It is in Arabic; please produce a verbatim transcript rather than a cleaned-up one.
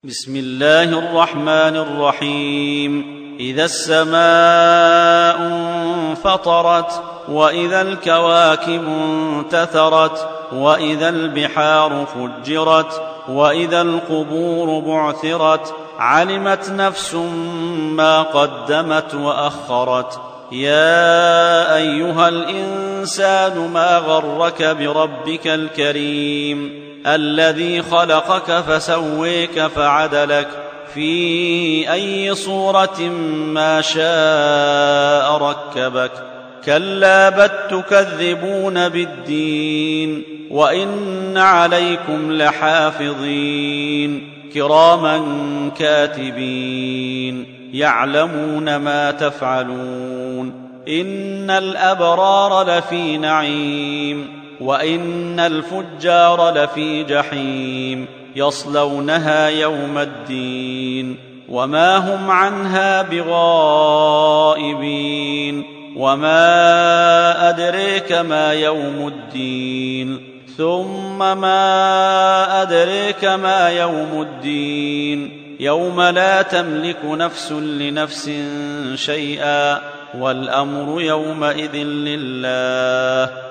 بسم الله الرحمن الرحيم. إذا السماء انفطرت وإذا الكواكب انتثرت وإذا البحار فجرت وإذا القبور بعثرت علمت نفس ما قدمت وأخرت. يا أيها الإنسان ما غرك بربك الكريم الذي خلقك فسويك فعدلك في أي صورة ما شاء ركبك. كلا بل تكذبون بالدين وإن عليكم لحافظين كراما كاتبين يعلمون ما تفعلون. إن الأبرار لفي نعيم وإن الفجار لفي جحيم يصلونها يوم الدين وما هم عنها بغائبين. وما أدريك ما يوم الدين ثم ما أدريك ما يوم الدين يوم لا تملك نفس لنفس شيئا والأمر يومئذ لله.